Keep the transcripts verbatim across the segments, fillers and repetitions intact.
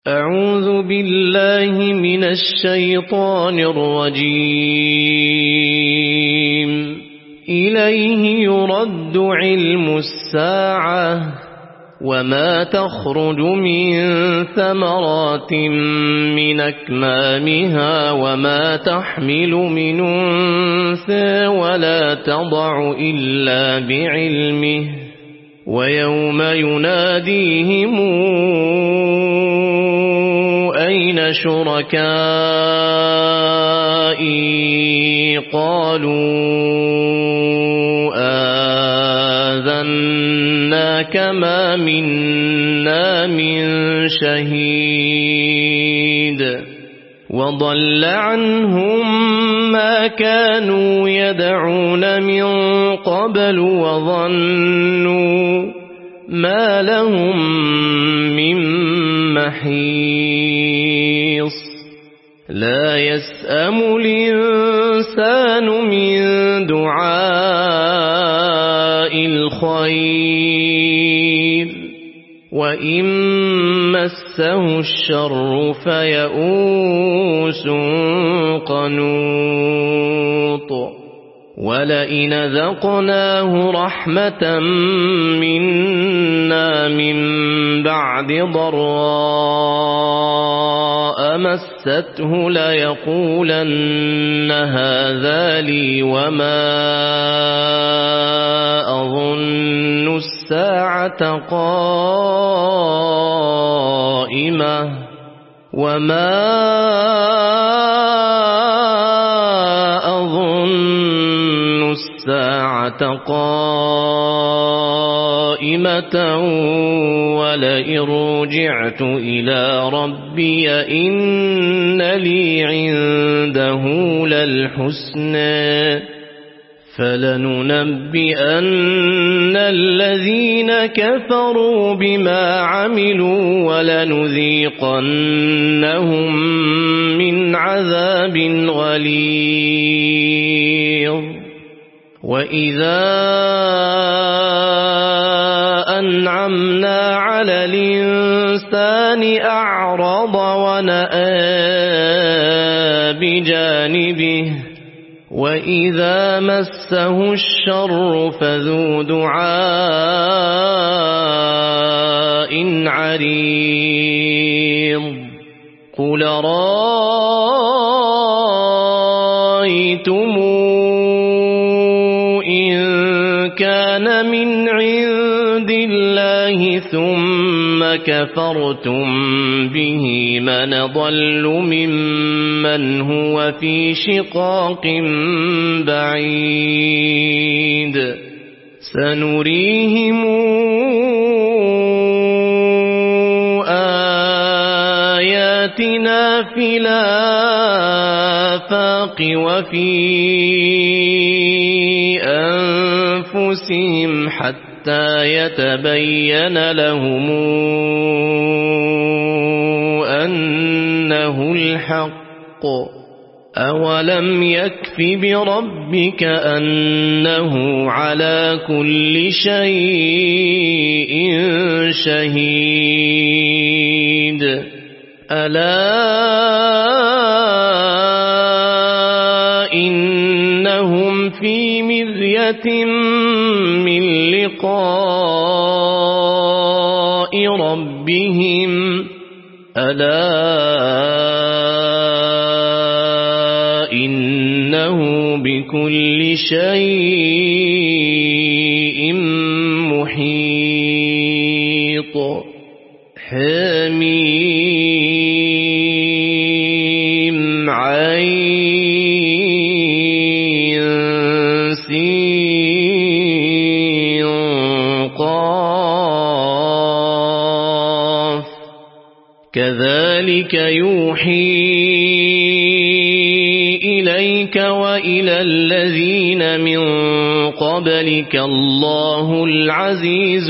أعوذ بالله من الشيطان الرجيم. إليه يرد علم الساعة وما تخرج من ثمرات من أكمامها وما تحمل من أنثى ولا تضع إلا بعلمه ويوم يناديهم أين شركائي قالوا آذناك ما منا من شهيد وضل عنهم ما كانوا يدعون من قبل وظنوا ما لهم من محيص لا يسأم الإنسان من دعاء الخير وإن مسه الشر فيئوس قنوط ولئن ذقناه رحمة منا من بعد ضراء مسته ليقولن هذا لي وما أظن الساعة قائمة وما أظن الساعة قائمة ولئن رجعت إلى ربي إن لي عنده للحسنى فلننبئن الذين كفروا بما عملوا ولنذيقنهم من عذاب غليظ وإذا أنعمنا على الإنسان أعرض ونأى بجانبه وإذا مسه الشر فذو دعاء عريض قل رأيتم إن كان من عند الله ثم كفرتم به من ضل ممن هو في شقاق بعيد سنريهم آياتنا في الآفاق وفي أنفسهم حتى يتبين لهم أنه الحق أولم يكف بربك أنه على كل شيء شهيد ألا إنهم في مرية من لقاء ربهم ألا إنه بكل شيء محيط حميم عين سين قاف كذلك يوحي إليك وإلى الذين من قبلك الله العزيز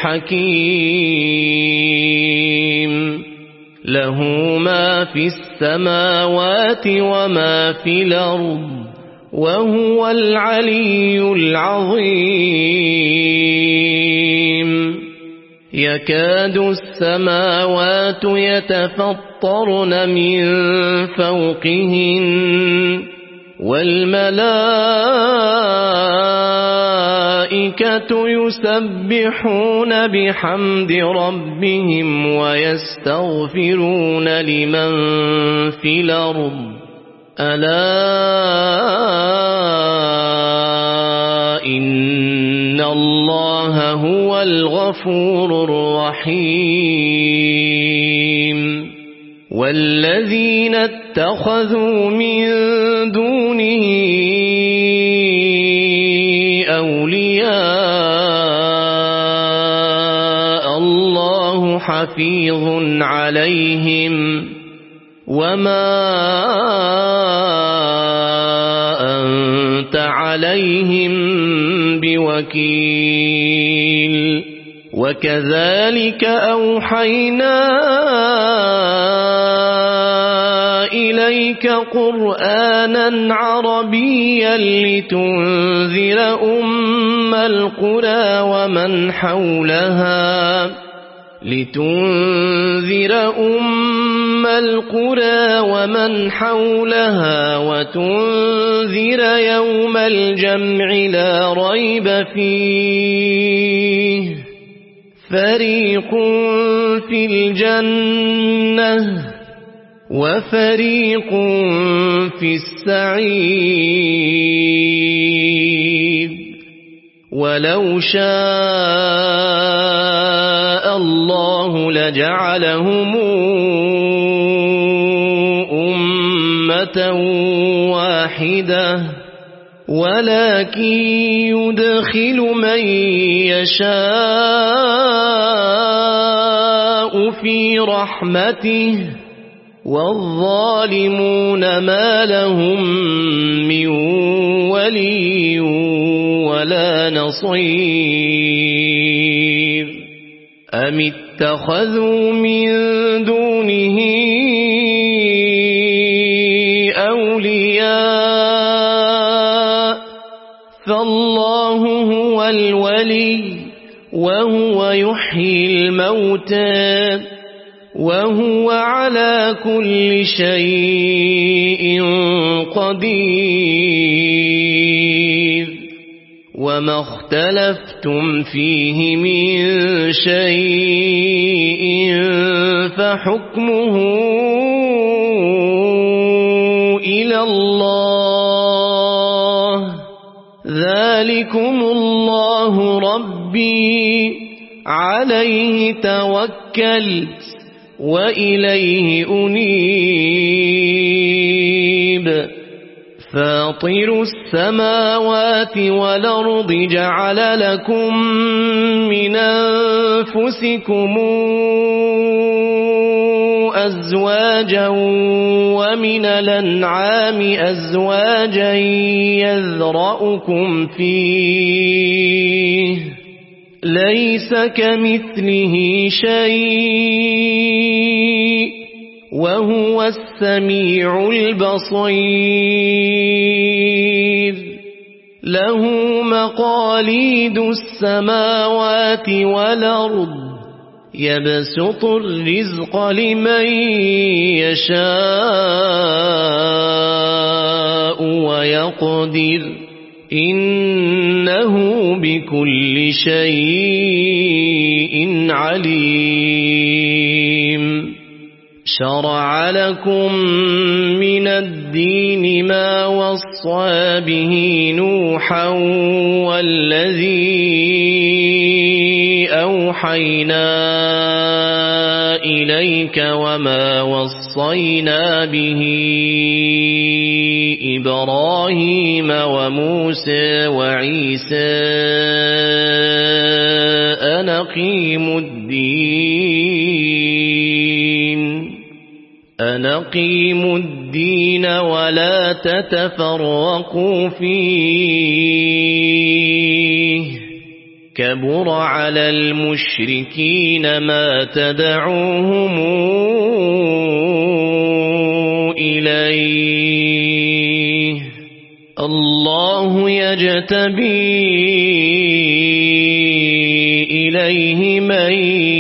الحكيم له ما في السماوات وما في الأرض وهو العلي العظيم يكاد السماوات يتفطرن من فوقهن والملائكة يسبحون بحمد ربهم ويستغفرون لمن في الأرض ألا إن الله هو الغفور الرحيم والذين اتخذوا من دونه أولياء الله حفيظ عليهم وما أنت عليهم بوكيل وكذلك أوحينا إليك قرآنا عربيا لتنذر أم القرى ومن حولها لتنذر أم القرى ومن حولها وتنذر يوم الجمع لا ريب فيه فريق في الجنة وفريق في السعير ولو شاء الله لجعلهم أمة واحدة ولكن يدخل من يشاء في رحمته والظالمون ما لهم من ولي ولا نصير أم اتخذوا من دونه أولياء فالله هو الولي وهو يحيي الموتى وهو على كل شيء قدير وما اختلفتم فيه من شيء فحكمه إلى الله ذلكم الله ربي عليه توكلت وإليه أنيب فاطر السماوات والأرض جعل لكم من أنفسكم أزواجا ومن الأنعام أزواجا يذرأكم فيه ليس كمثله شيء وهو السميع البصير له مقاليد السماوات والأرض يبسط الرزق لمن يشاء ويقدر إنه بكل شيء عليم شرع لكم من الدين ما وصى به نوحا والذي أوحينا إليك وما وصينا به إبراهيم وموسى وعيسى أن أقيموا الدين أن أقيموا الدين ولا تتفرقوا فيه كبر على المشركين ما تدعوهم إليه الله يجتبي إليه من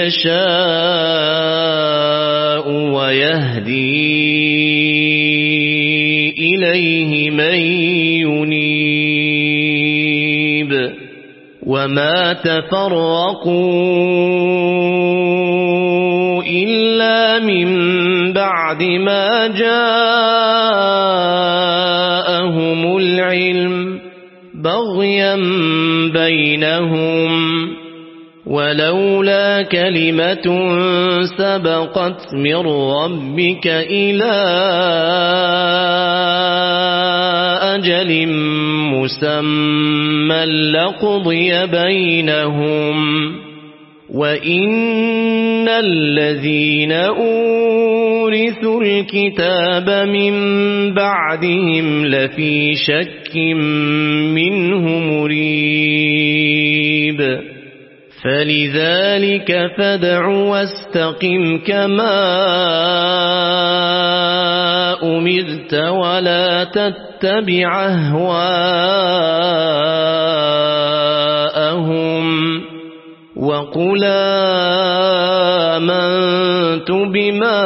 يشاء ويهدي إليه من ينيب وما تفرقوا إلا من بعد ما جاءهم العلم بغيا بينهم ولولا كلمة سبقت من ربك إلى أجل مسمى لقضي بينهم وإن الذين أورثوا الكتاب من بعدهم لفي شك منه مريب فلذلك فادع واستقم كما أمرت ولا تتبع أهواءهم وقل آمنت بما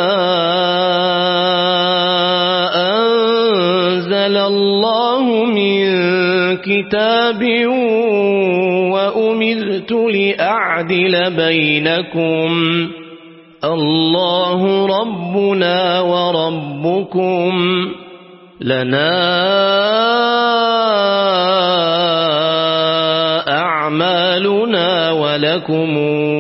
أنزل الله من كتاب وأمرت لأعدل بينكم الله ربنا وربكم لنا أعمالنا ولكم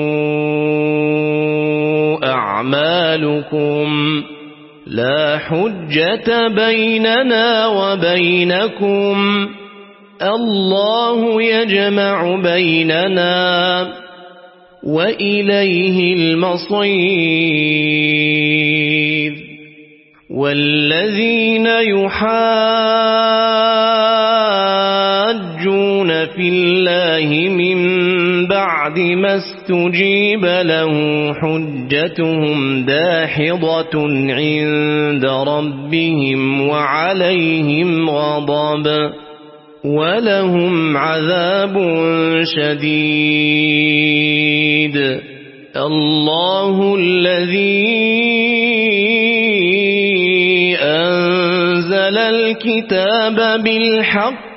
أعمالكم لا حجة بيننا وبينكم الله يجمع بيننا وإليه المصير والذين يحاجون في الله من بعد ما استجيب له حجتهم داحضة عند ربهم وعليهم غضب ولهم عذاب شديد الله الذي أنزل الكتاب بالحق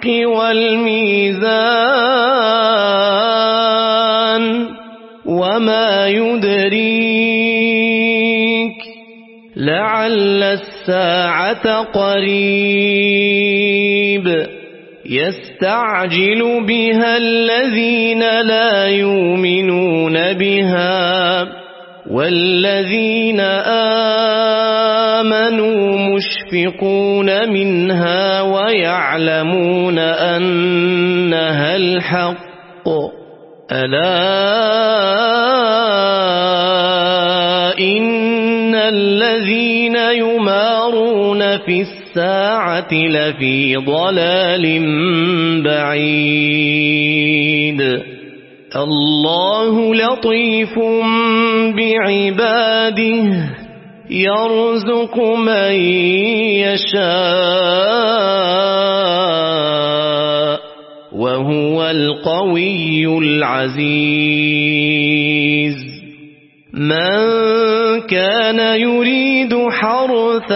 والميزان وما يدريك لعل الساعة قريب يستعجل بها الذين لا يؤمنون بها والذين آمنوا مشفقون منها ويعلمون أنها الحق ألا إن الذين يمارون في الساعة لفي ضلال بعيد الله لطيف بعباده يرزق من يشاء وهو القوي العزيز من كان يريد حرث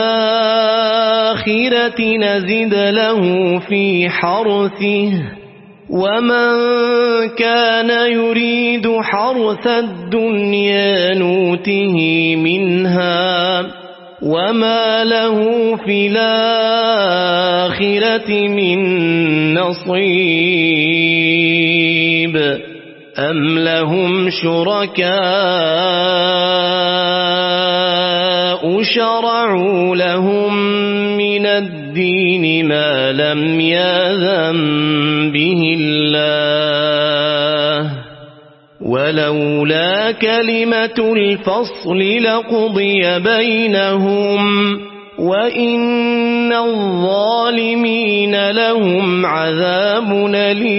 الآخرة نزد له في حرثه ومن كان يريد حرث الدنيا نوته منها وما له في الآخرة من نصيب أم لهم شركاء شرعوا لهم من الدين ما لم يأذن به الله ولولا كلمة الفصل لقضي بينهم وإن الظالمين لهم عذاب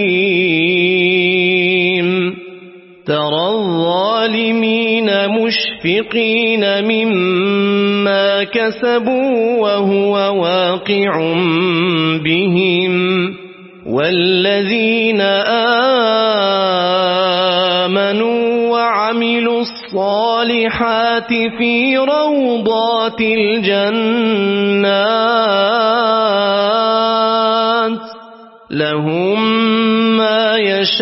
أليم ترى الظالمين مشفقين مما كسبوا وهو واقع بهم والذين آمنوا وعملوا الصالحات في روضات الجنات لهم ما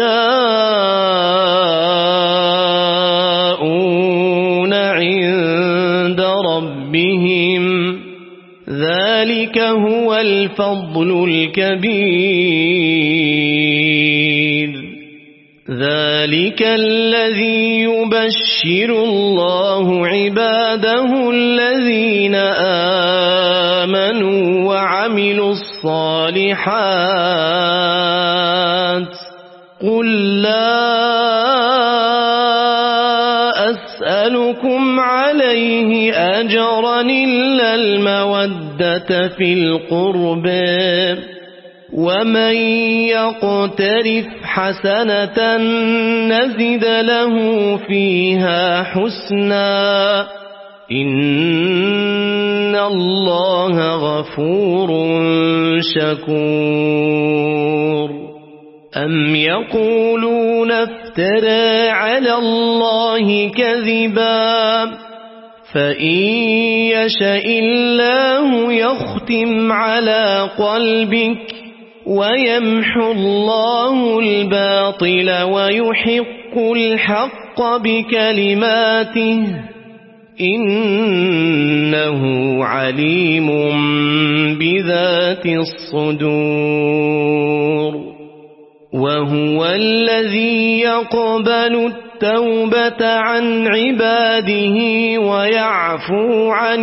يشاءون عند ربهم ذلك هو الفضل الكبير ذلك الذي يبشر الله عباده الذين آمنوا وعملوا الصالحات قل لا أسألكم عليه أجرا إلا المودة في القربى ومن يقترف حسنة نزد له فيها حسنا إن الله غفور شكور أم يقولون افترى على الله كذبا فإن يشاء الله يختم على قلبك ويمحو الله الباطل ويحق الحق بكلماته إنه عليم بذات الصدور وهو الذي يقبل التوبة عن عباده ويعفو عن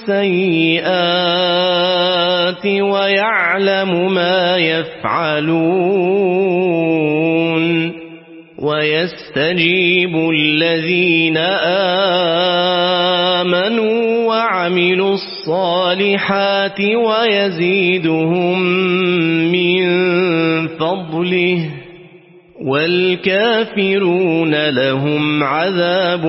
السيئات ويعلم ما يفعلون ويستجيب الذين آمنوا وعملوا الصالحات ويزيدهم من فضله والكافرون لهم عذاب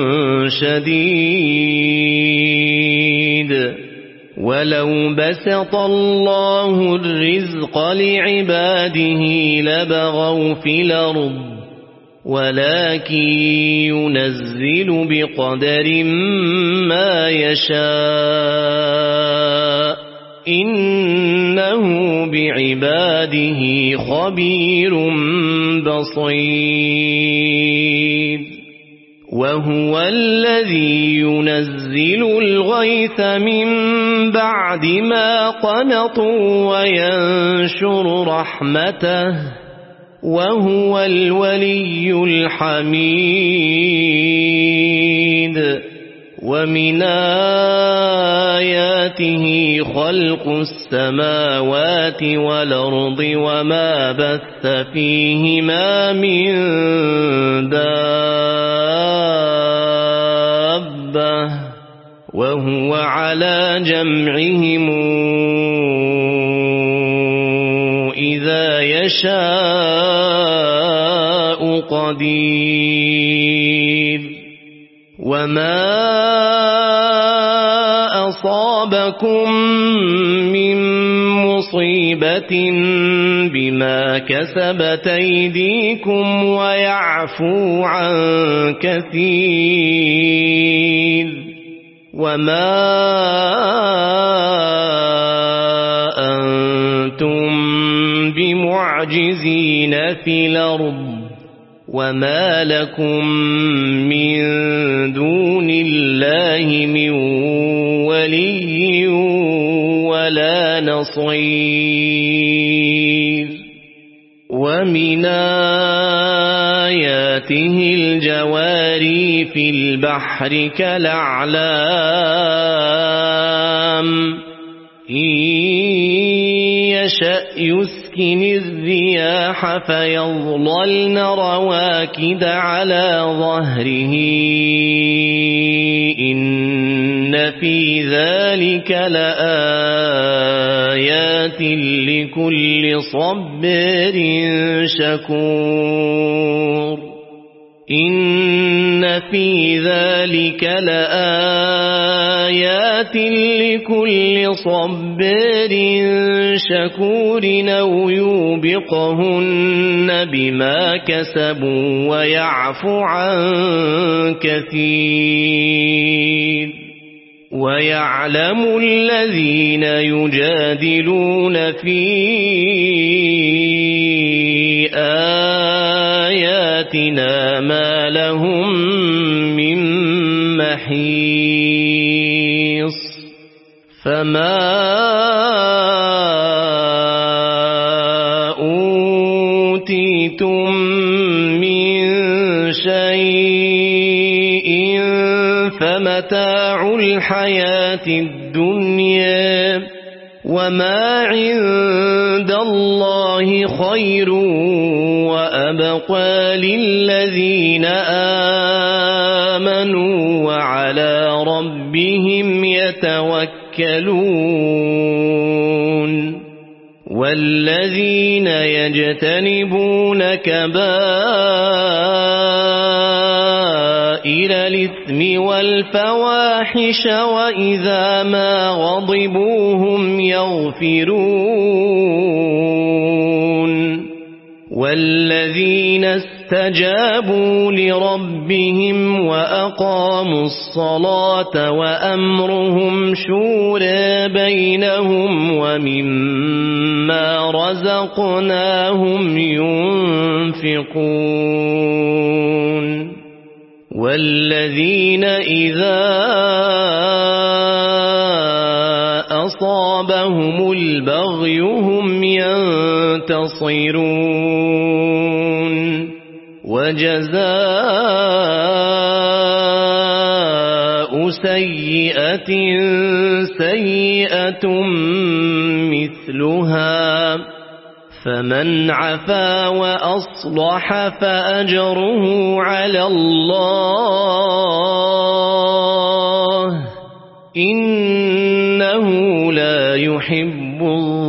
شديد ولو بسط الله الرزق لعباده لبغوا في الأرض ولكن ينزل بقدر ما يشاء إنه بعباده خبير بصير وهو الذي ينزل الغيث من بعد ما قنطوا وينشر رحمته وهو الولي الحميد ومن آياته خلق السماوات والأرض وما بث فيهما من دابة وهو على جمعهم إذا يشاء قدير وما أصابكم من مصيبة بما كسبت أيديكم ويعفو عن كثير وما أنتم بمعجزين في الأرض وما لكم من دون الله من ولي ولا نصير ومن آياته الجواري في البحر كالأعلام إن يشأ يسكن الرياح فيظللن رواكد على ظهره إن في ذلك لآيات لكل صبر شكور إن في ذلك لآيات آيات لكل صبار شكور أو يوبقهن بما كسبوا ويعفو عن كثير ويعلم الذين يجادلون في آياتنا ما لهم من محيص فما أوتيتم من شيء فمتاع الحياة الدنيا وما عند الله خير وأبقى للذين آمنوا وعلى ربهم يتوكلون والذين يجتنبون كبائر الإثم والفواحش وإذا ما غضبوا هم يغفرون والذين استجابوا لربهم وأقاموا الصلاة وأمرهم شورى بينهم ومما رزقناهم ينفقون والذين إذا أصابهم البغي هم ينتصرون وجزاء سيئة سيئة مثلها فمن عفا وأصلح فأجره على الله إنه لا يحب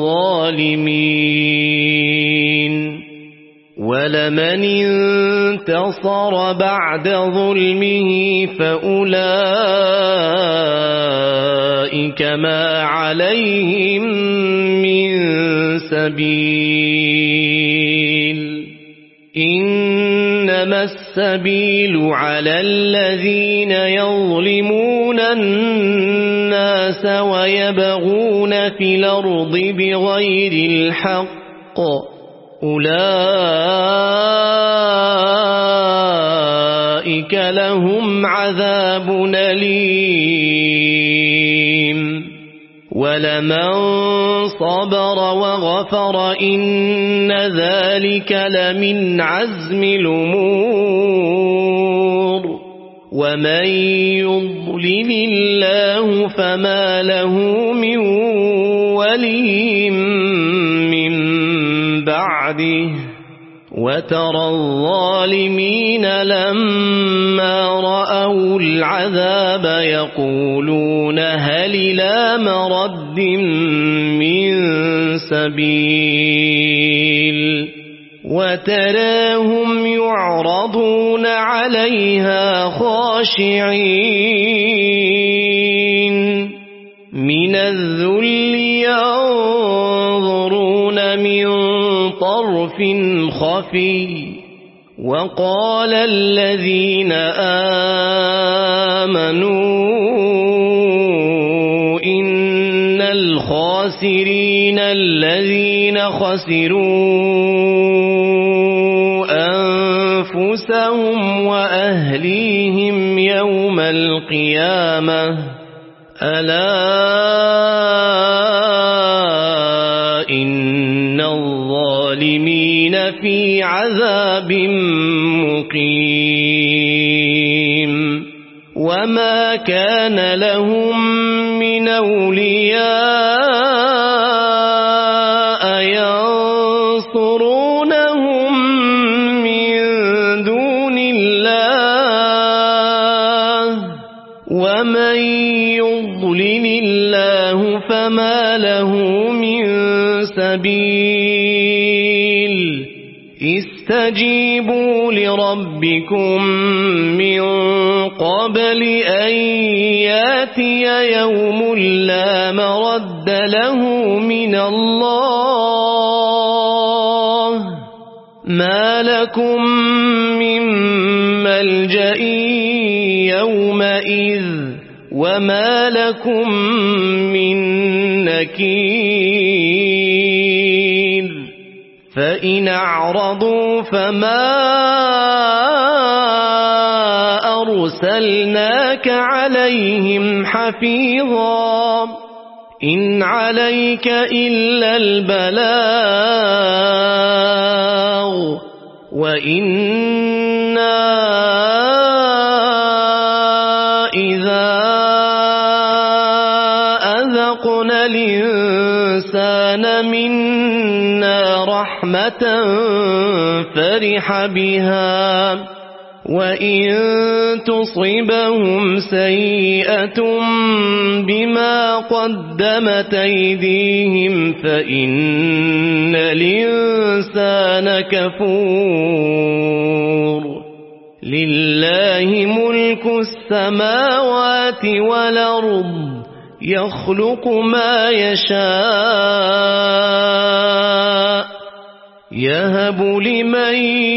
الظالمين ولمن انتصر بعد ظلمه فأولئك ما عليهم من سبيل إنما السبيل على الذين يظلمون الناس ويبغون في الأرض بغير الحق أولئك لهم عذاب أليم ولمن صبر وغفر إن ذلك لمن عزم الأمور ومن يضلل الله فما له من ولي من بعده وترى الظالمين لما رأوا العذاب يقولون هل إلى مرد من سبيل وتراهم يعرضون عليها خاشعين من الذل ينظرون من طرف خفي وقال الذين آمنوا إن الخاسرين الذين خسروا أنفسهم وأهليهم يوم القيامة ألا إن الظالمين في عذاب مقيم وما كان لهم من أولياء ينصرونهم من دون الله ومن يضلل الله فما له من سبيل استجيبوا لربكم من قبل أن ياتي يوم لا مرد له من الله ما لكم من ملجأ يومئذ وما لكم من نكير فإن أعرضوا فما أرسلناك عليهم حفيظا إن عليك إلا البلاغ وإنا إذا أذقنا الإنسان منا رحمة فرح بها وإن تصبهم سيئة بما قدمت أيديهم فإن الإنسان كفور لله ملك السماوات والأرض يخلق ما يشاء يهب لمن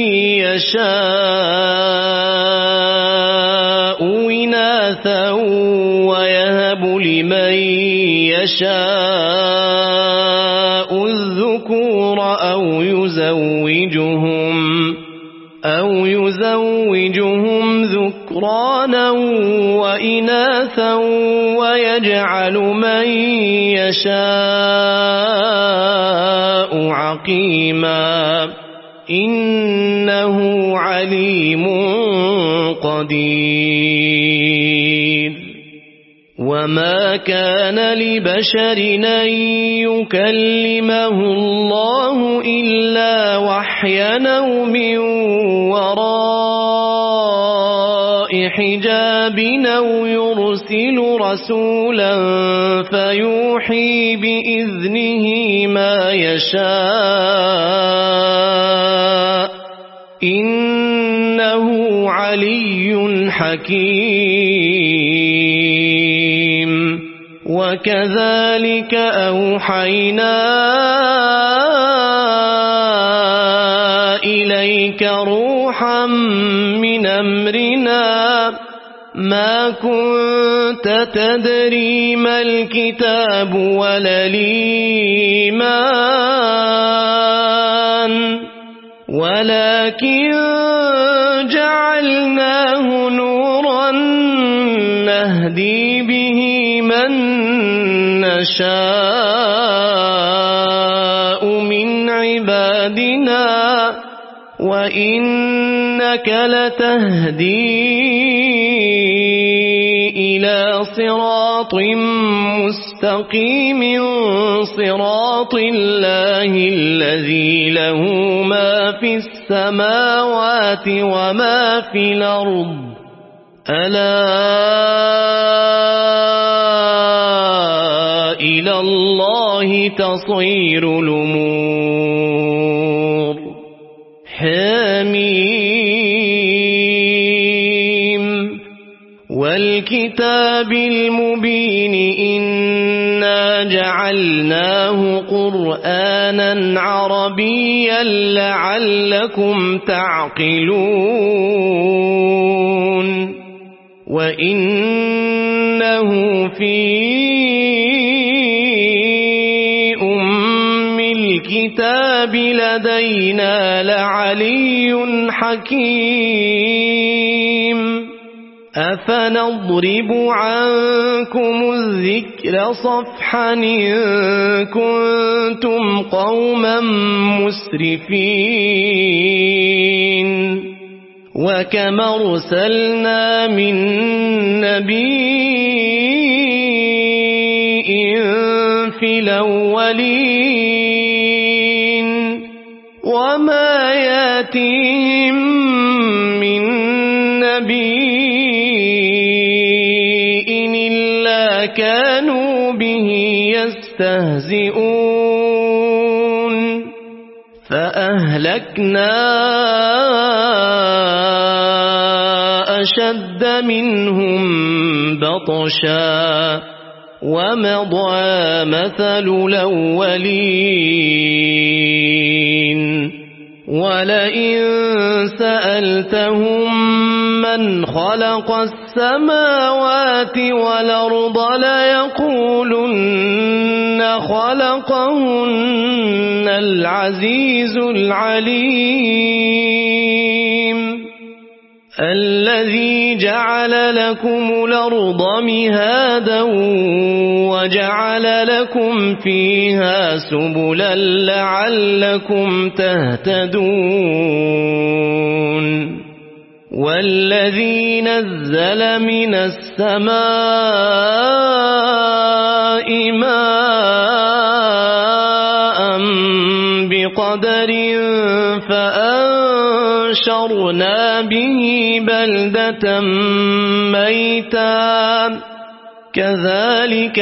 يشاء إناثا ويهب لمن يشاء الذكور أو يزوجهم أو يزوجهم ذكرانا وإناثا ويجعل من يشاء عقيما إنه عليم قدير وما كان لبشر أن يكلمه الله إلا وحيا أو من وراء حجاب أو يرسل رسولا فيوحي بإذنه ما يشاء إنه علي حكيم وكذلك أوحينا إليك روحا من أمرنا ما كنت تدري ما الكتاب ولا الإيمان ولكن جعلناه نورا نهدي به من نشاء من عبادنا وإنك لتهدي إلى صراط مستقيم صراط الله الذي له ما في السماوات وما في الأرض ألا إلى الله تصير الأمور حميم والكتاب المبين إنا جعلناه قرآنا عربيا لعلكم تعقلون وإنه في أم الكتاب لدينا لعلي حكيم أفنضرب عنكم الذكر صفحا إن كنتم قوما مسرفين وكم أرسلنا من نبي في الأولين وما ياتيهم من نبي إلا كانوا به يستهزئون فأهلكنا أشد منهم بطشا ومضى مثل الأولين ولئن سألتهم من خلق السماوات والأرض ليقولن خلقهن العزيز العليم الذي جعل لكم الأرض مهادا وجعل لكم فيها سبلا لعلكم تهتدون والذي نزل من السماء ماء بقدر فأنشرنا به بلدة ميتا كذلك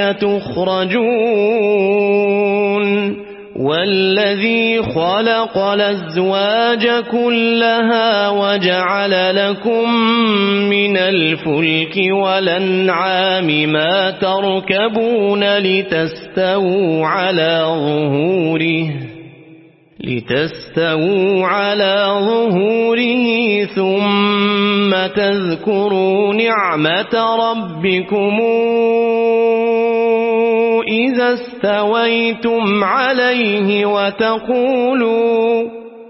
تخرجون والذي خلق الأزواج كلها وجعل لكم من الفلك والأنعام ما تركبون لتستووا على ظهوره لتستووا على ظهوره ثم تذكروا نعمة ربكم إذا استويتم عليه وتقولوا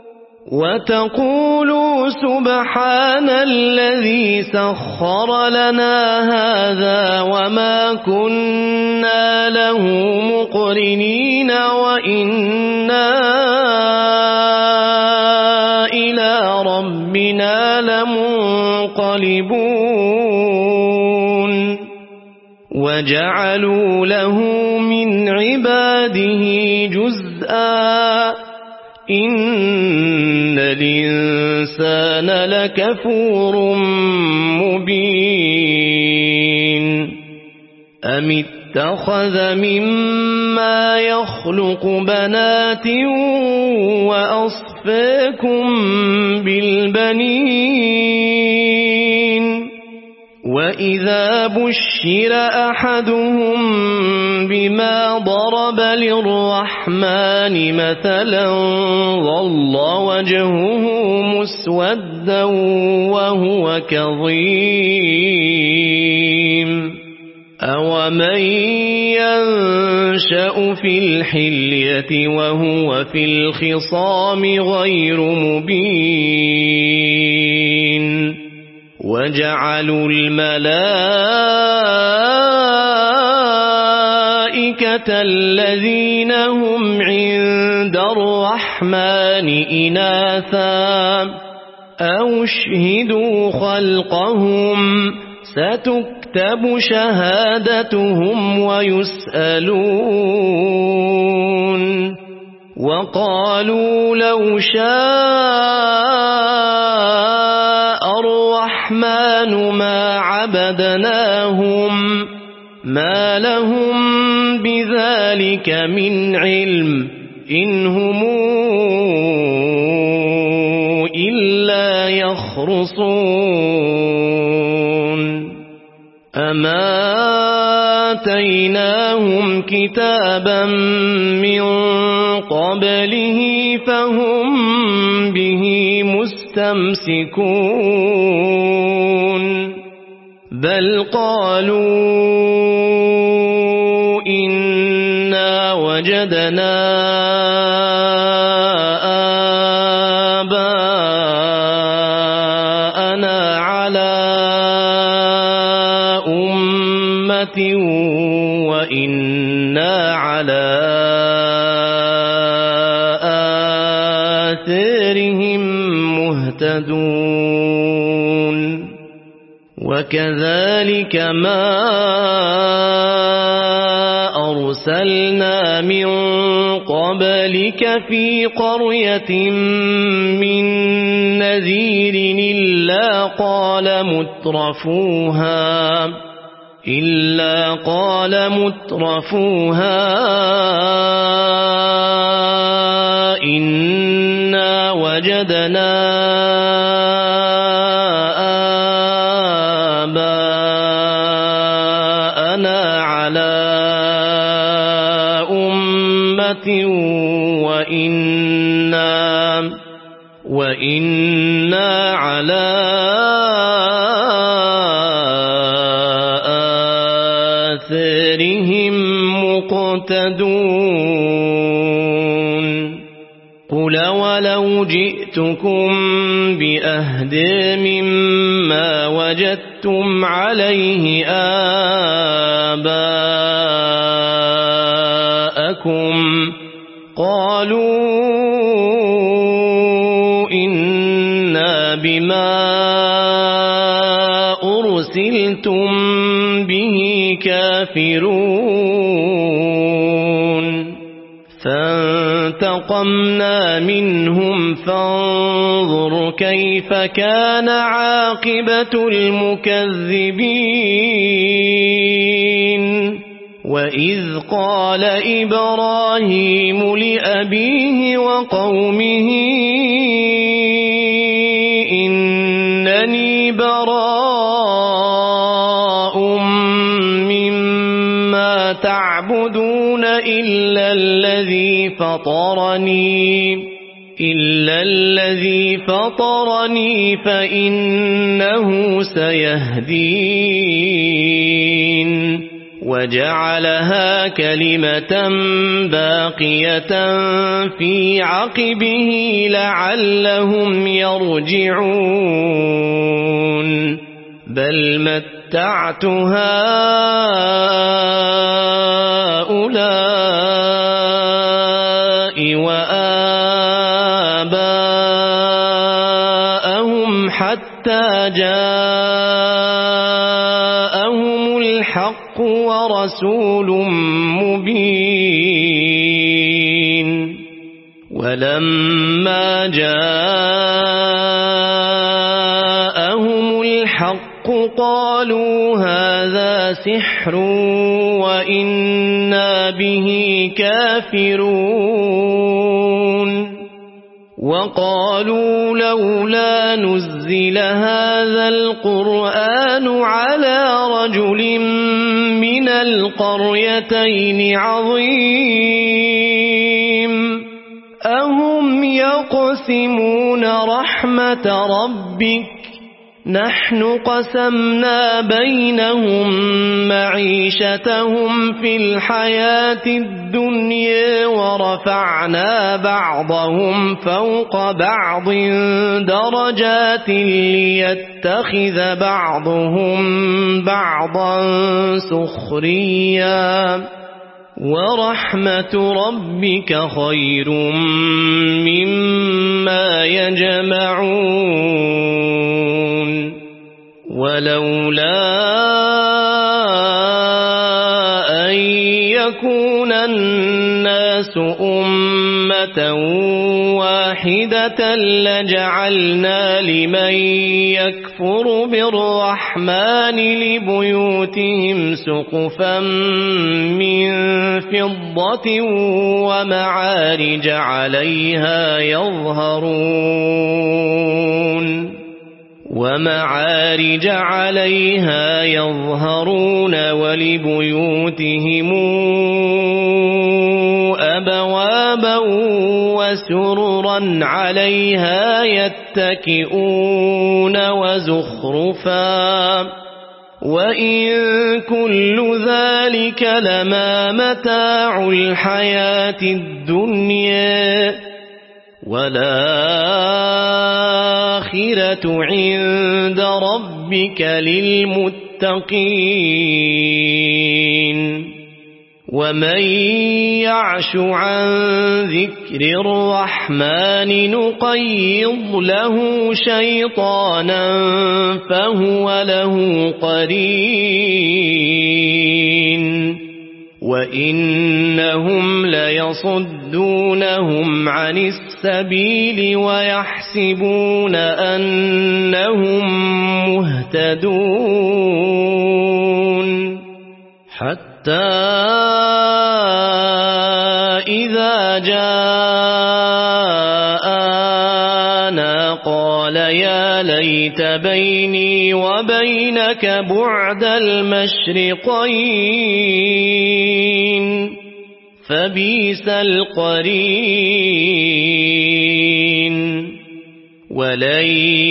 وتقولوا سبحان الذي سخر لنا هذا وما كنا له مقرنين وإنا إلى ربنا لمنقلبون وجعلوا له من عباده جزءا إن الإنسان لكفور مبين أم اتخذ مما يخلق بنات وأصفاكم بالبنين وإذا بشر أحدهم بما ضرب للرحمن مثلا ظل وجهه مسودا وهو كظيم أومن ينشأ في الحلية وهو في الخصام غير مبين وجعلوا الملائكة الذين هم عند الرحمن إناثا أو اشهدوا خلقهم ستكتب شهادتهم ويسألون وقالوا لو شاء الرحمن ما عبدناهم ما لهم بذلك من علم إن هم إلا يخرصون أما آتيناهم كتابا من قبله فهم به مستمسكون بل قالوا إنا وجدنا آباءنا على أمة وإنا على آثارهم مهتدون وكذلك ما أرسلنا من قبلك في قرية من نذير إلا قال مترفوها إلا قال مترفوها إنا وجدنا على أمة وإنا, وإنا على آثارهم مقتدون قل ولو جئتكم بأهدى مما وجدتم عليه آباءكم قالوا إنا بما أرسلتم به كافرون فانتقمنا منهم فانظر كيف كان عاقبة المكذبين وإذ قال إبراهيم لأبيه وقومه إنني براء مما تعبدون إلا الذي فطرني إلا الذي فطرني فإنه سيهدين وجعلها كلمة باقية في عقبه لعلهم يرجعون بل متعت هؤلاء وآباءهم حتى جاءهم الحق ورسول مبين ولما جاءهم الحق قالوا هذا سحر وإنا به كافرون وقالوا لولا نزل هذا القرآن على رجل من القريتين عظيم أهم يقسمون رحمة ربك نحن قسمنا بينهم معيشتهم في الحياة الدنيا ورفعنا بعضهم فوق بعض درجات ليتخذ بعضهم بعضا سخريا ورحمة ربك خير مما يجمعون ولولا أن يكون الناس أمة واحدة لجعلنا لمن يكفر بالرحمن لبيوتهم سقفا من فضة ومعارج عليها يظهرون ومعارج عليها يظهرون ولبيوتهم أبوابا وسررا عليها يتكئون وزخرفا وإن كل ذلك لما متاع الحياة الدنيا والآخرة عند ربك للمتقين ومن يعش عن ذكر الرحمن نقيض له شيطانا فهو له قرين وإنهم ليصدونهم عن السبيل ويحسبون أنهم مهتدون حتى إذا جاءنا قال يا ليت بيني وبينك بعد المشرقين فبئس القرين ولن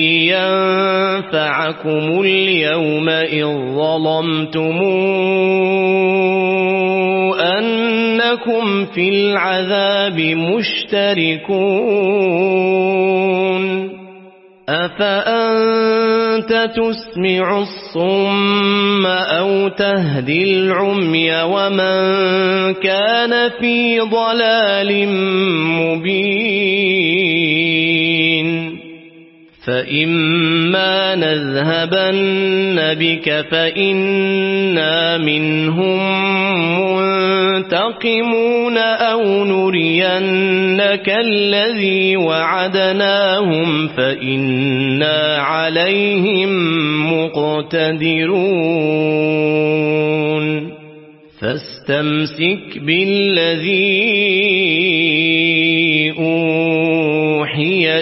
ينفعكم اليوم إذ ظلمتم أنكم في العذاب مشتركون أفأنت تسمع الصم أو تهدي العمي ومن كان في ضلال مبين فإما نذهبن بك فإنا منهم منتقمون أو نرينك الذي وعدناهم فإنا عليهم مقتدرون فاستمسك بالذي أوحي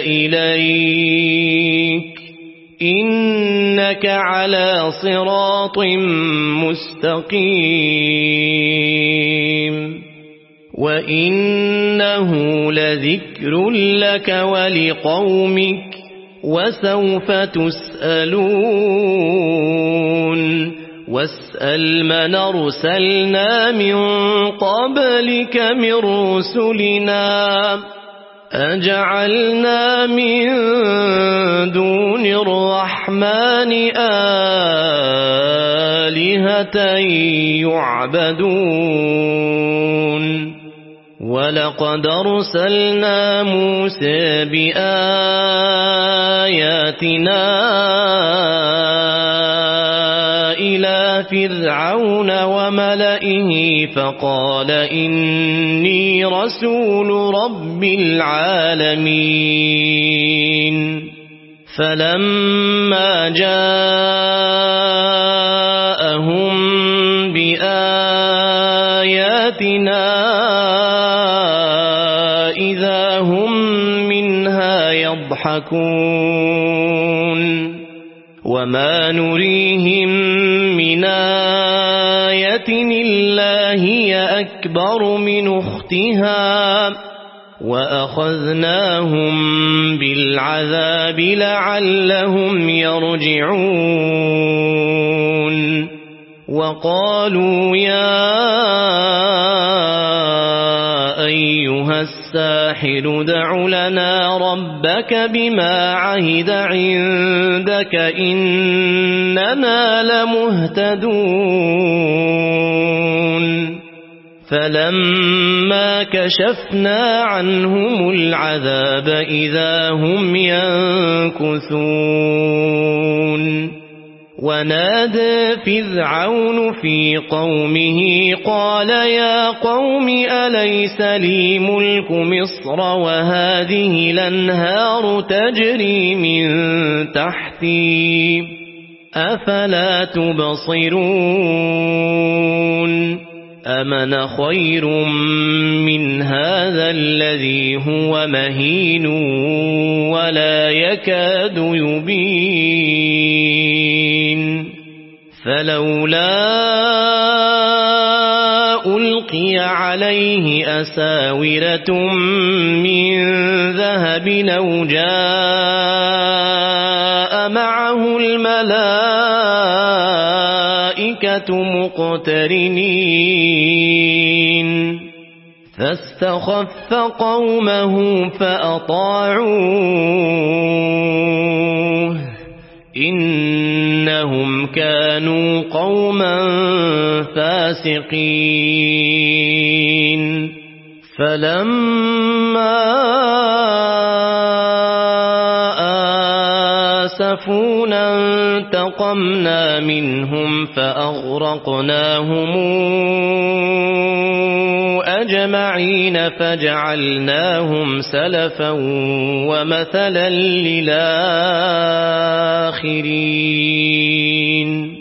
إليك إنك على صراط مستقيم وإنه لذكر لك ولقومك وسوف تسألون واسأل من أرسلنا من قبلك من رسلنا أجعلنا من دون الرحمن آلهة يعبدون ولقد أرسلنا موسى بآياتنا إلى فرعون وملئه فقال إني رسول رب العالمين فلما جاءهم بآياتنا إذا هم منها يضحكون وما نريهم من آية إلا هي أكبر من أختها وأخذناهم بالعذاب لعلهم يرجعون وقالوا يا أيها الساحر دع لنا ربك بما عهد عندك إننا لمهتدون فلما كشفنا عنهم العذاب إذا هم ينكثون ونادى فرعون في قومه قال يا قوم أليس لي ملك مصر وهذه الأنهار تجري من تحتي أفلا تبصرون أمن خير من هذا الذي هو مهين ولا يكاد يبين فلولا ألقي عليه أساورة من ذهب أو جاء معه الملائكة مقترنين فاستخف قومه فأطاعوه إنهم كانوا قوما فاسقين فلما آسفونا انتقمنا منهم فأغرقناهم أجمعين فجعلناهم سلفا ومثلا للآخرين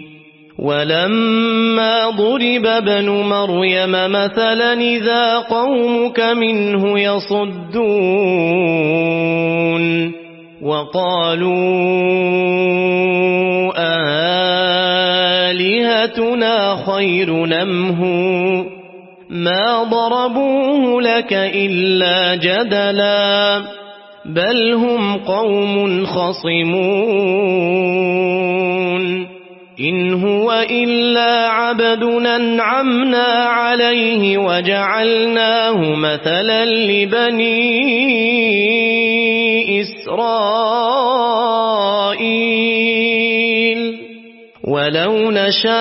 ولما ضرب ابن مريم مثلا إذا قومك منه يصدون وقالوا آلهتنا خير أم هو ما ضربوه لك إلا جدلا بل هم قوم خصمون إن هو إلا عبد أنعمنا عليه وجعلناه مثلا لبني إسرائيل ولو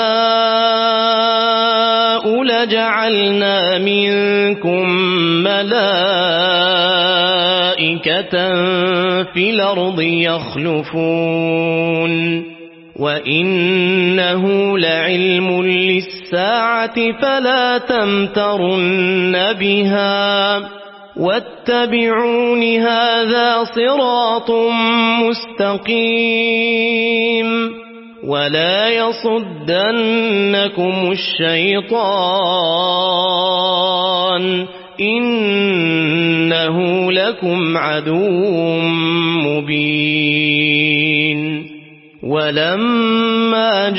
نشاء لجعلنا منكم ملائكة في الأرض يخلفون وإنه لعلم للساعة فلا تمترن بها واتبعون هذا صراط مستقيم ولا يصدنكم الشيطان إنه لكم عدو مبين ولما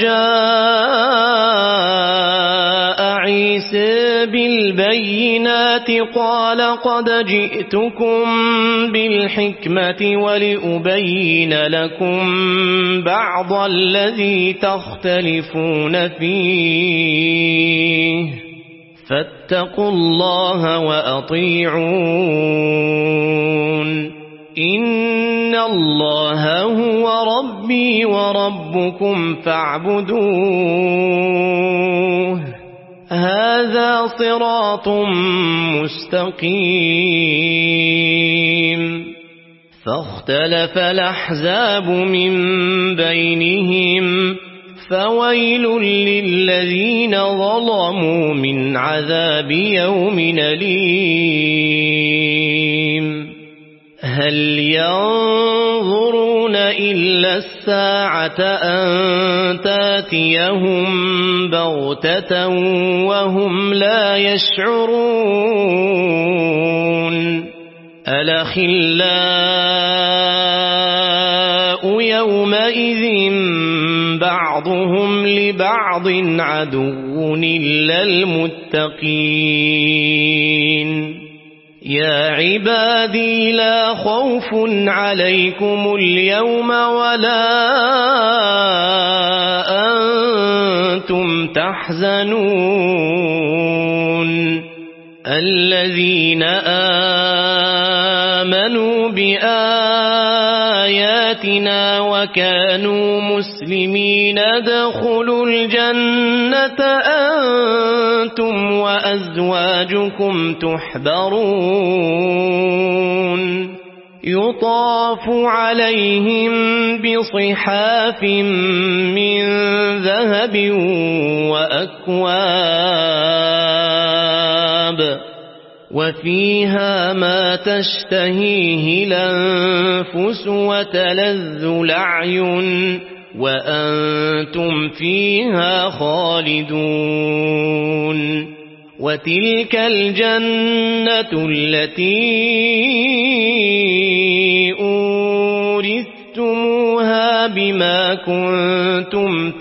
جاء عيسى بالبينات قال قد جئتكم بالحكمة ولأبين لكم بعض الذي تختلفون فيه فاتقوا الله وأطيعون إن الله هو ربي وربكم فاعبدوه هذا صراط مستقيم فاختلف الأحزاب من بينهم فويل للذين ظلموا من عذاب يوم أليم هل ينظرون إلا الساعة أن تاتيهم بغتة وهم لا يشعرون الأخلاء يومئذ بعضهم لبعض عدو إلا المتقين يا عبادي لا خوف عليكم اليوم ولا أنتم تحزنون الذين آمنوا بآياتنا وكانوا مسلمين ادخلوا الجنة أنتم وأزواجكم تحبرون يطاف عليهم بصحاف من ذهب وأكواب وفيها ما تشتهيه الأنفس وتلذ الأعين وأنتم فيها خالدون وتلك الجنة التي أورثتموها بما كنتم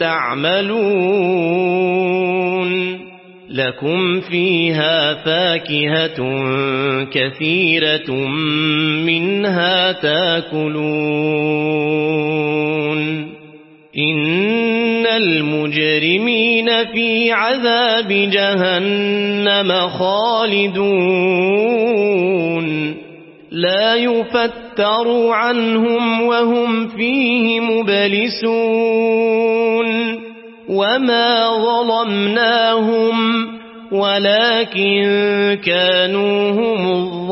تعملون لكم فيها فاكهة كثيرة منها تاكلون إن المجرمين في عذاب جهنم خالدون لا يفتر عنهم وهم فيه مبلسون وما ظلمناهم ولكن كانوا هم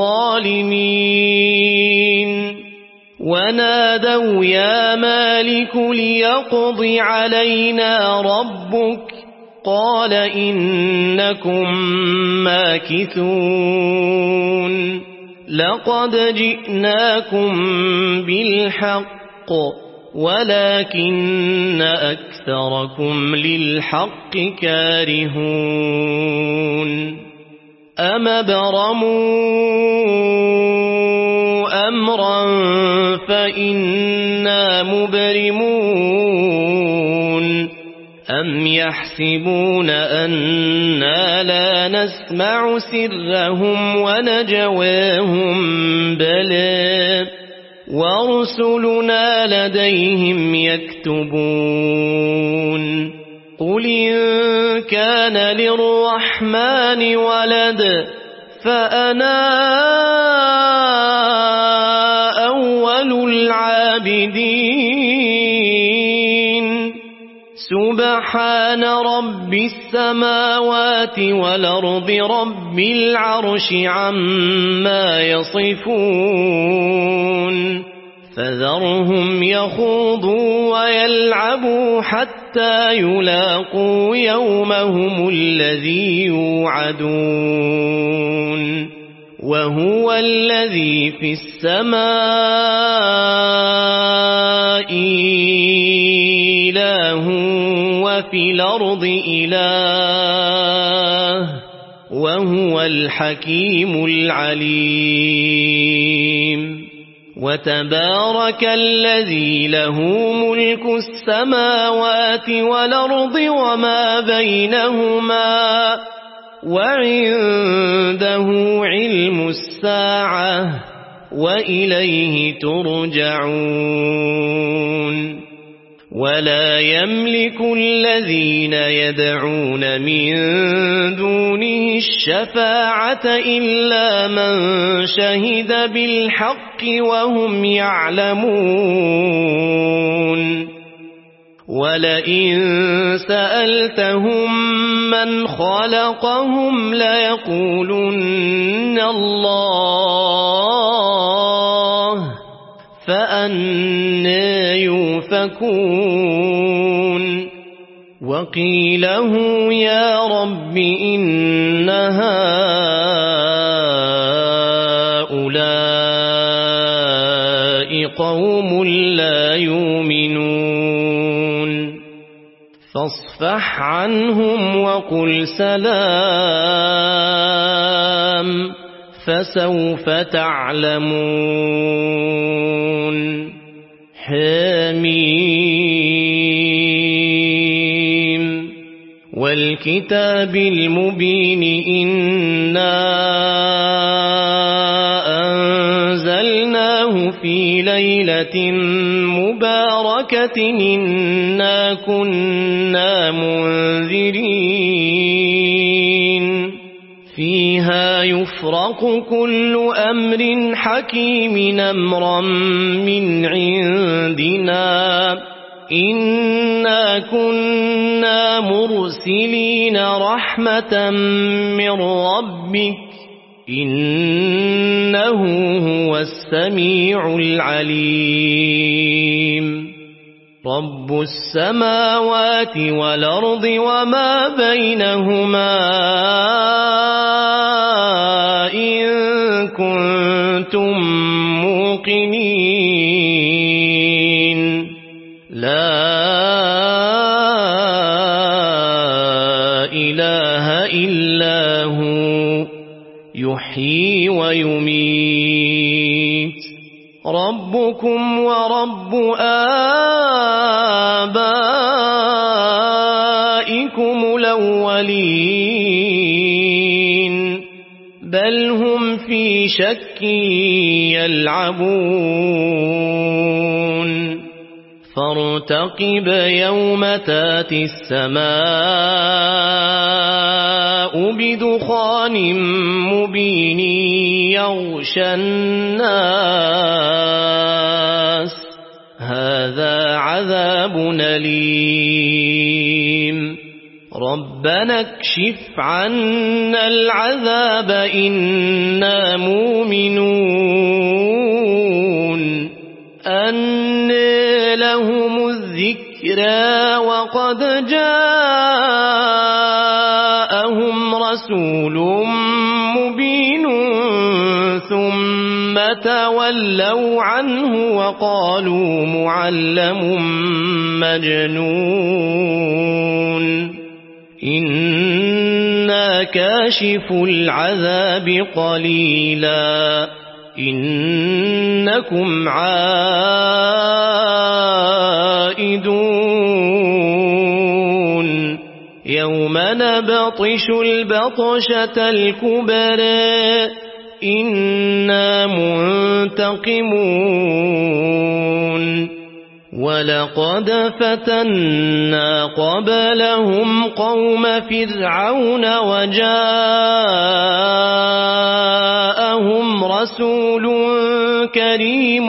الظالمين ونادوا يا مالك ليقض علينا ربك قال إنكم ماكثون لقد جئناكم بالحق ولكن أكثركم للحق كارهون أم برموا أمرا فإنا مبرمون أم يحسبون أنا لا نسمع سرهم ونجواهم بلى ورسلنا لديهم يكتبون قل إن كان للرحمن ولد فأنا أول العابدين سبحان رب السماوات والأرض رب العرش عما يصفون فذرهم يخوضوا ويلعبوا حتى يلاقوا يومهم الذي يوعدون وهو الذي في السماء إله وفي الأرض إله وهو الحكيم العليم وتبارك الذي له ملك السماوات والأرض وما بينهما وعنده علم الساعة وإليه ترجعون ولا يملك الذين يدعون من دونه الشفاعة إلا من شهد بالحق وهم يعلمون ولئن سألتهم من خلقهم ليقولن الله فأنى يؤفكون وقيله يا رب إن هؤلاء قوم لا يؤمنون فاصفح عنهم وقل سلام فسوف تعلمون حميم والكتاب المبين إنا أنزلناه في ليلة مباركة إنا كنا منذرين فيها يفرق كل أمر حكيم أمرا من عندنا إنا كنا مرسلين رحمة من ربك إنه هو السميع العليم رب السماوات والأرض وما بينهما إن كنتم موقنين لا إله إلا هو يحيي ويميت ربكم ورب آبائكم الأولين بل هم في شك يلعبون فارتقب يوم تاتي السماء بدخان مبين يغشى الناس هذا عذاب أليم ربنا اكشف عنا العذاب إنا مؤمنون أن لهم الذكرى وقد جاءهم رسول مبين ثم تولوا عنه وقالوا معلم مجنون إنا كاشف العذاب قليلا إنكم عائدون يوم نبطش البطشة الكبرى إنا منتقمون ولقد فتنا قبلهم قوم فرعون وجاءهم رسول كريم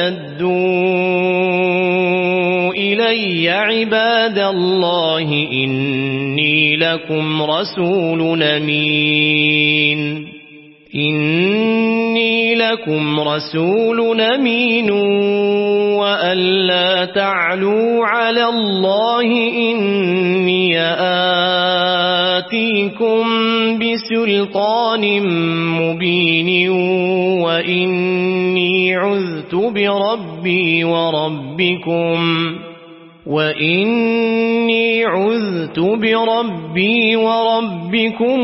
ندوا إلي عباد الله إني لكم رسول أمين إني لكم رسول أمين وأن لا تعلوا على الله إني آتيكم بسلطان مبين وإني عذت بربي وربكم وإني عذت بربي وربكم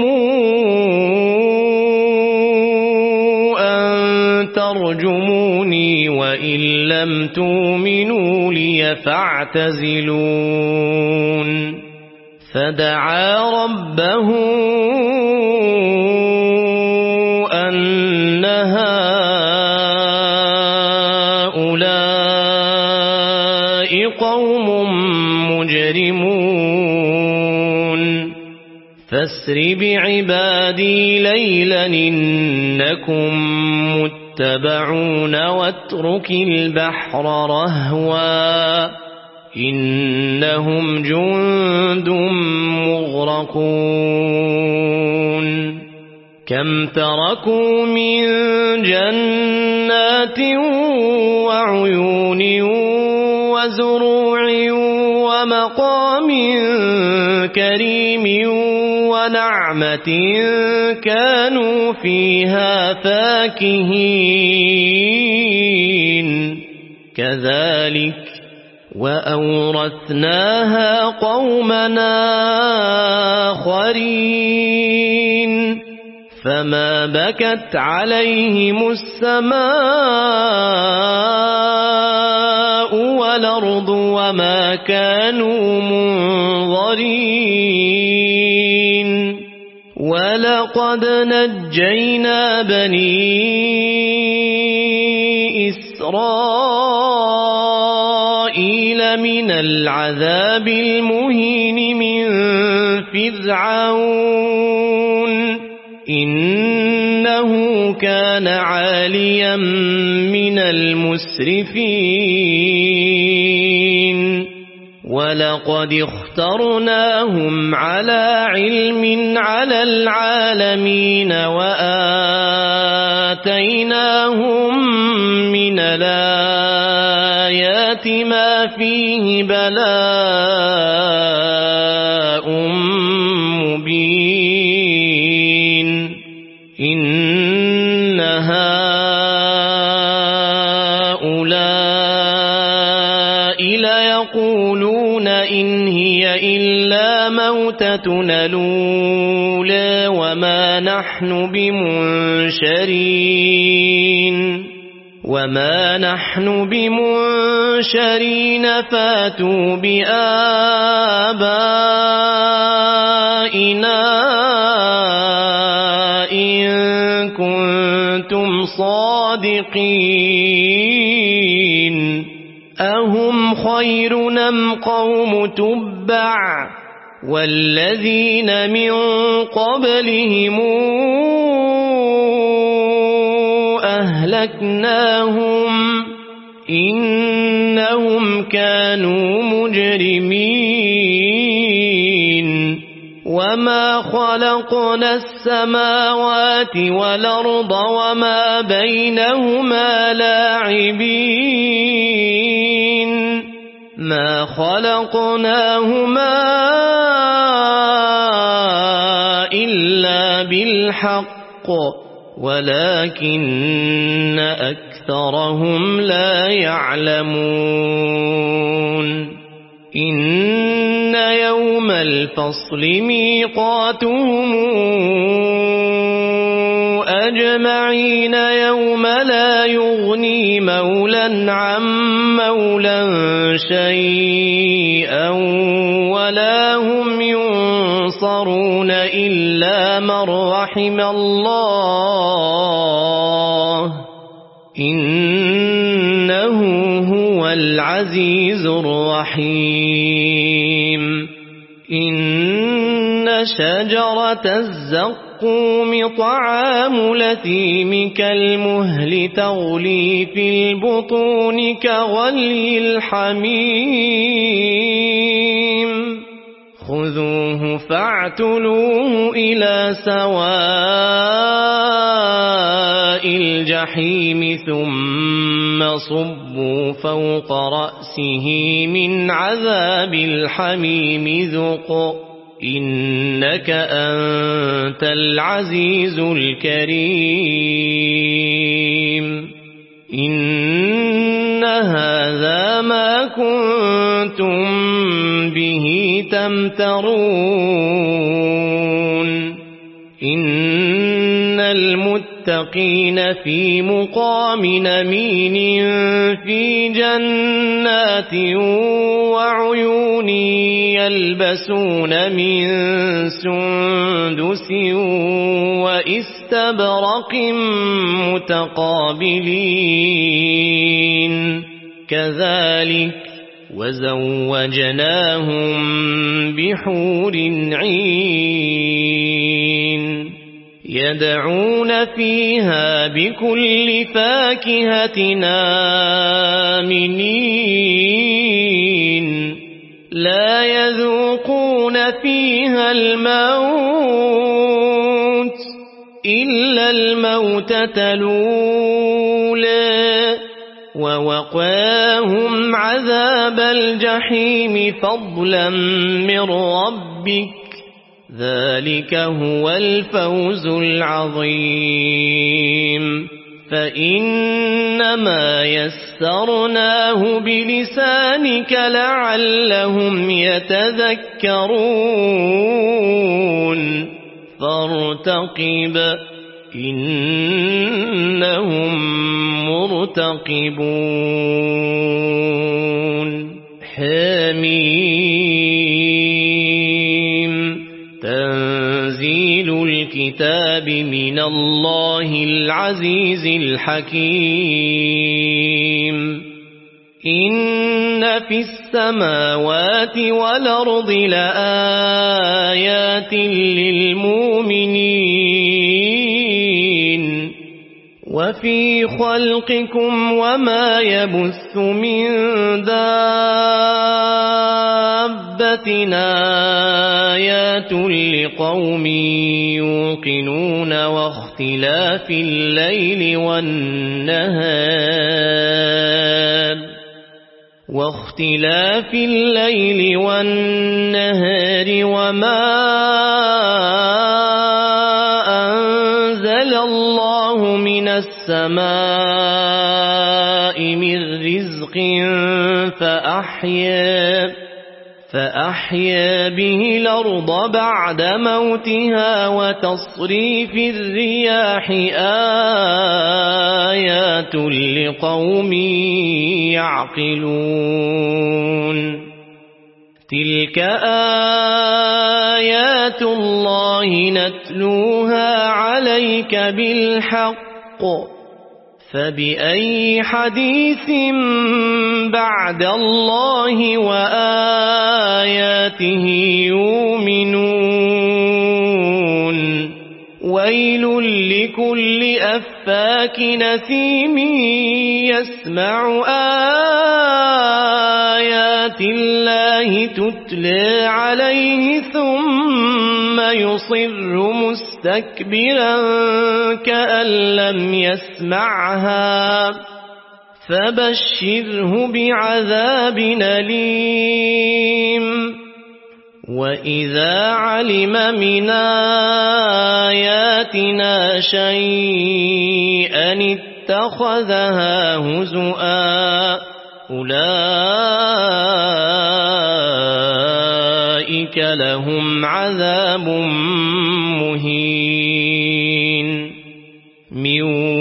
أن ترجموني وإن لم تؤمنوا لي فاعتزلون فدعا ربه أن هؤلاء قوم مجرمون فاسر بعبادي ليلا إنكم متبعون واترك البحر رهوا إنهم جند مغرقون كم تركوا من جنات وعيون وزروع ومقام كريم ونعمة كانوا فيها فاكهين كذلك وأورثناها قومنا آخرين فما بكت عليهم السماء والأرض وما كانوا منظرين ولقد نجينا بني إسرائيل من العذاب المهين من فرعون إنه كان عاليا من المسرفين ولقد اخترناهم على علم على العالمين وآتيناهم من الآيات ما فيه بلاء مبين إن هؤلاء ليقولون إن هي إلا موتتنا الأولى وما نحن بمنشرين وما نحن بمنشرين فاتوا بآبائنا إن كنتم صادقين أهم خير أم قوم تبع والذين من قبلهم أهلكناهم إنهم كانوا مجرمين وما خلقنا السماوات والأرض وما بينهما لاعبين ما خلقناهما إلا بالحق ولكن أكثرهم لا يعلمون إن يوم الفصل ميقاتهم أجمعين يوم لا يغني مولا عن مولا شيئا ولا هم ينصرون ينصرون إلا من رحم الله إنه هو العزيز الرحيم إن شجرة الزقوم طعام الأثيم كالمهل تغلي في البطون كغلي الحميم خذوه فاعتلوه إلى سواء الجحيم ثم صبوا فوق رأسه من عذاب الحميم ذق إنك أنت العزيز الكريم إن هذا ما كنتم به تمترون إن المتقين في مقام أمين في جنات وعيون يلبسون من سندس وإستبرق متقابلين كذلك وزوجناهم بحور عين يدعون فيها بكل فاكهة آمنين لا يذوقون فيها الموت إلا الموتة الأولى ووقاهم عذاب الجحيم فضلا من ربك ذلك هو الفوز العظيم فإنما يسرناه بلسانك لعلهم يتذكرون فارتقب إنهم مرتقبون حميم تنزيل الكتاب من الله العزيز الحكيم إن في السماوات والأرض لآيات للمؤمنين وفي خلقكم وما يبث من دابة آيات لقوم يوقنون واختلاف الليل والنهار واختلاف الليل والنهار وما أنزل الله من السماء من رزق فأحيا فأحيا به الأرض بعد موتها وتصريف الرياح آيات لقوم يعقلون تلك آيات الله نتلوها عليك بالحق فبأي حديث بعد الله وآياته يؤمنون ويل لكل أفاك نثيم يسمع آيات الله تتلى عليه ثم يصر مستكبرا كأن لم يسمعها فبشره بعذاب أليم وإذا علم من آياتنا شيئا اتخذها هزؤا أولئك لهم عذاب مهين من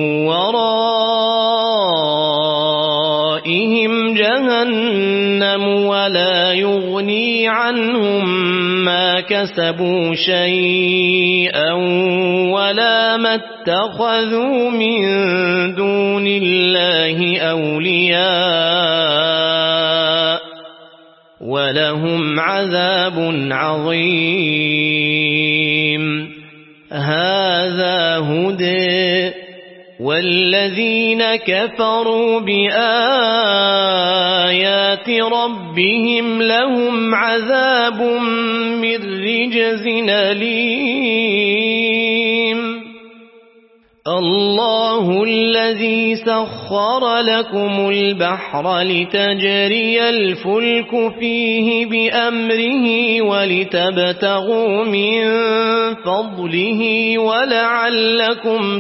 ورائهم جهنم ولا يغني عنهم ما كسبوا كسبوا شيئا ولا ما اتخذوا من دون الله أولياء ولهم عذاب عظيم. هذا هدى والذين كفروا بآيات ربهم لهم عذاب من رجز أليم. الله الذي سخر لكم البحر لتجري الفلك فيه بأمره ولتبتغوا من فضله ولعلكم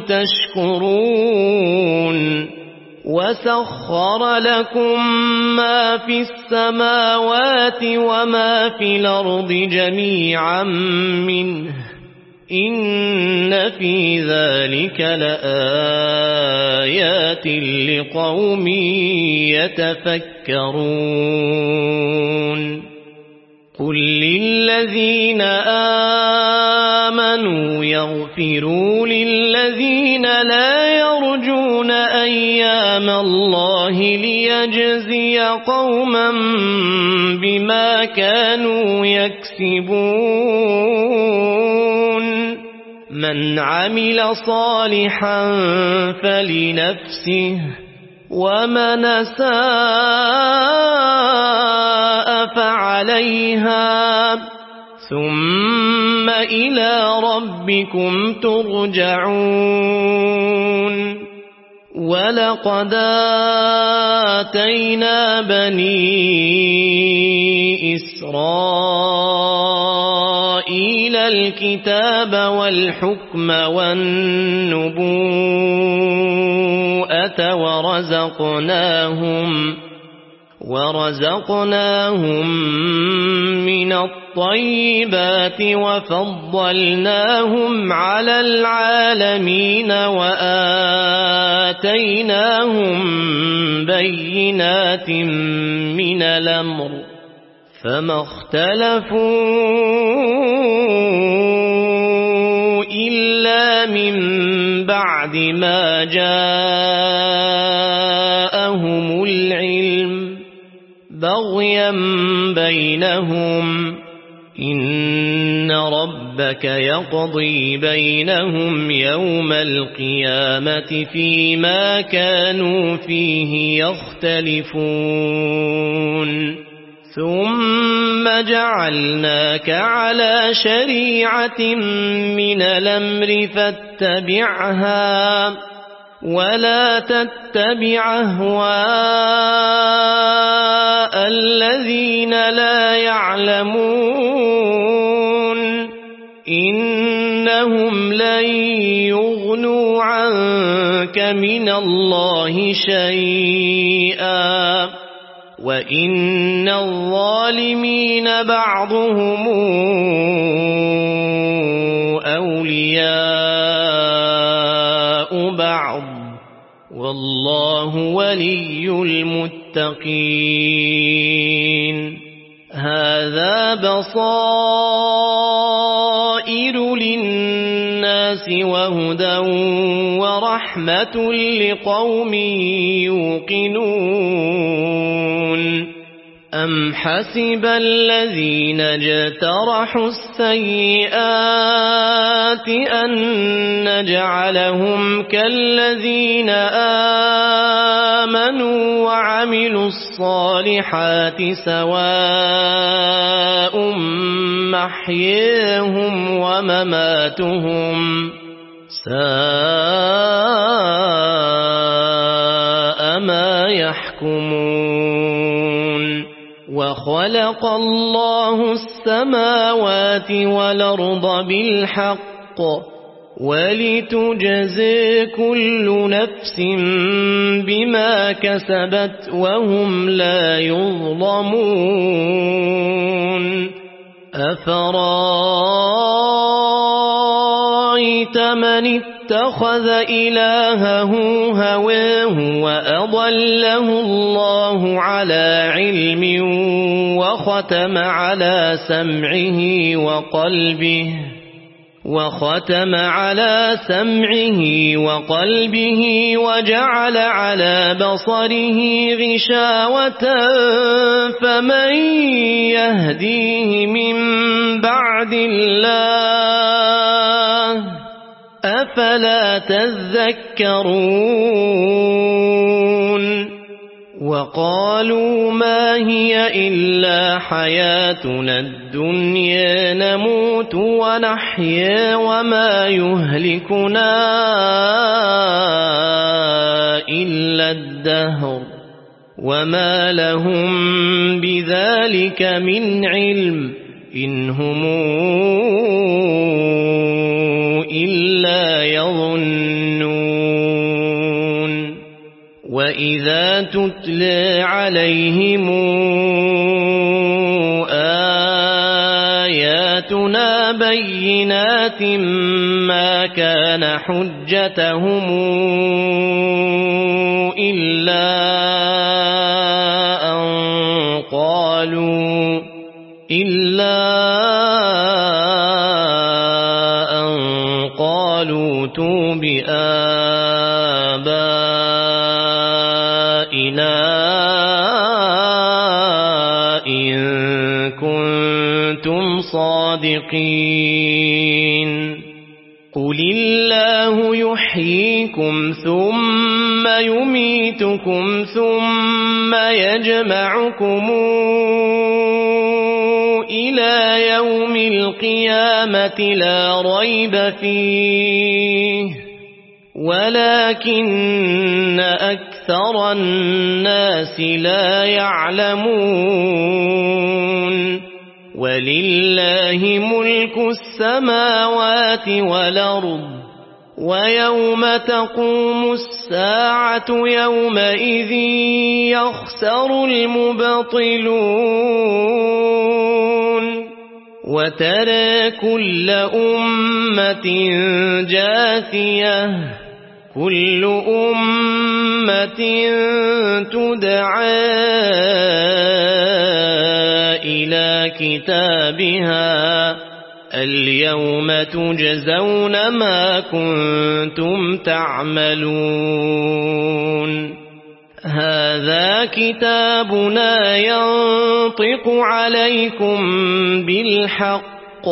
تشكرون. وسخر لكم ما في السماوات وما في الأرض جميعا منه إن في ذلك لآيات لقوم يتفكرون. قل للذين آمنوا يغفروا للذين لا يرجون أيام الله ليجزي قوما بما كانوا يكسبون. من عمل صالحا فلنفسه ومن أساء فعليها ثم إلى ربكم ترجعون. ولقد آتينا بني إسرائيل الكتاب والحكم والنبوءة ورزقناهم ورزقناهم من الطيبات وفضلناهم على العالمين وآتيناهم بينات من الأمر فما اختلفوا إلا من بعد ما جاءهم العلم بغيا بينهم إن ربك يقضي بينهم يوم القيامة فيما كانوا فيه يختلفون. ثم جعلناك على شريعة من الأمر فاتبعها ولا تتبع أهواء الذين لا يعلمون إنهم لن يغنوا عنك من الله شيئا وإن الظالمين بعضهم أولياء بعض والله ولي المتقين. هذا بصائر للناس وهدى ورحمة لقوم يوقنون. أم حسب الذين اجترحوا السيئات أن نجعلهم كالذين آمنوا وعملوا الصالحات سواء محياهم ومماتهم ساء ما يحكمون. وخلق الله السماوات والأرض بالحق ولتجزي كل نفس بما كسبت وهم لا يظلمون. أفرأيتم أَرَأَيْتَ مَنِ اتَّخَذَ إِلَٰهَهُ هَوَاهُ وَأَضَلَّهُ اللَّهُ عَلَىٰ عِلْمٍ وَخَتَمَ عَلَىٰ سَمْعِهِ وَقَلْبِهِ وختم على سمعه وقلبه وجعل على بصره غشاوة فمن يهديه من بعد الله أفلا تذكرون وقالوا ما هي إلا حياتنا الدنيا نموت ونحيا وما يهلكنا إلا الدهر وما لهم بذلك من علم إن هم إلا يظنون وإذا تتلى عليهم آياتنا بينات ما كان حجتهم إلا أن قالوا إلا أن قالوا ائتوا بآبائنا إن كنتم صادقين قل الله يحييكم ثم يميتكم ثم يجمعكم إلى يوم القيامة لا ريب فيه ولكن أكثر الناس لا يعلمون ولله ملك السماوات والأرض ويوم تقوم الساعة يومئذ يخسر المبطلون وترى كل أمة جاثية كل أمة تدعى إلى كتابها اليوم تجزون ما كنتم تعملون هذا كتابنا ينطق عليكم بالحق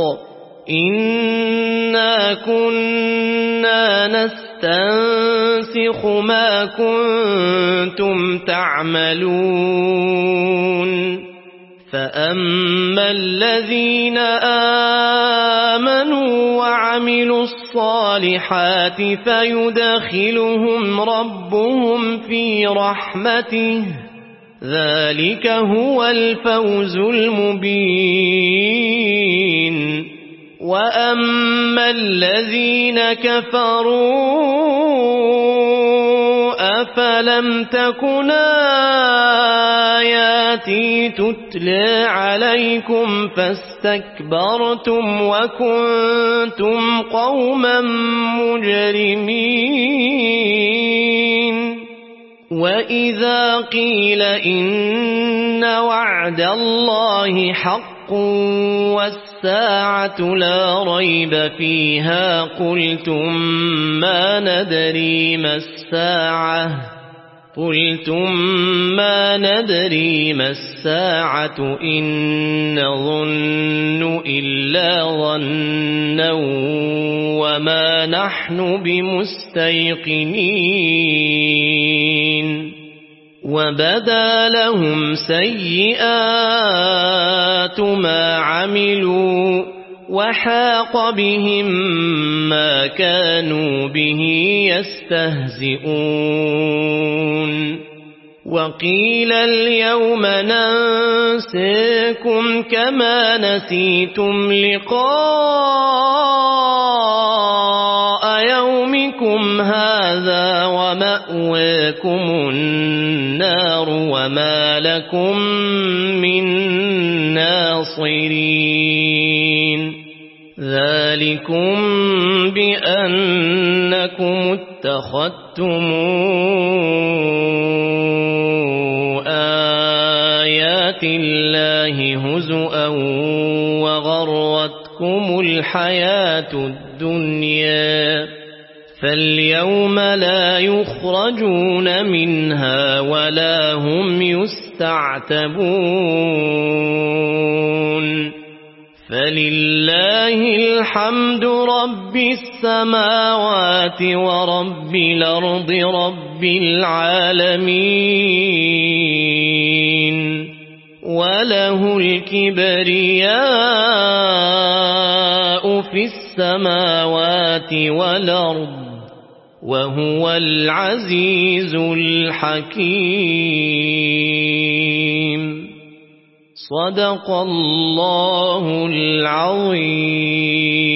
إنا كنا نستنسخ ما كنتم تعملون فأما الذين آمنوا وعملوا الصالحات فيدخلهم ربهم في رحمته ذلك هو الفوز المبين وأما الذين كفروا أفلم تكن آياتي تتلى عليكم فاستكبرتم وكنتم قوما مجرمين وإذا قيل إن وعد الله حق والساعة لا ريب فيها قلتم ما ندري ما الساعة قلتم ما ندري ما الساعة إن نظن إلا ظنا وما نحن بمستيقنين وبدا لهم سيئات ما عملوا وحاق بهم ما كانوا به يستهزئون وقيل اليوم ننساكم كما نسيتم لقاء يومكم هذا ومأواكم النار وما لكم من ناصرين ذلك ذلكم بأنكم اتخذتم آيات الله هزؤا وغرتكم الحياة الدنيا فاليوم لا يخرجون منها ولا هم يستعتبون فلله الحمد رب السماوات ورب الأرض رب العالمين وله الكبرياء في السماوات والأرض وهو العزيز الحكيم صدق الله العظيم.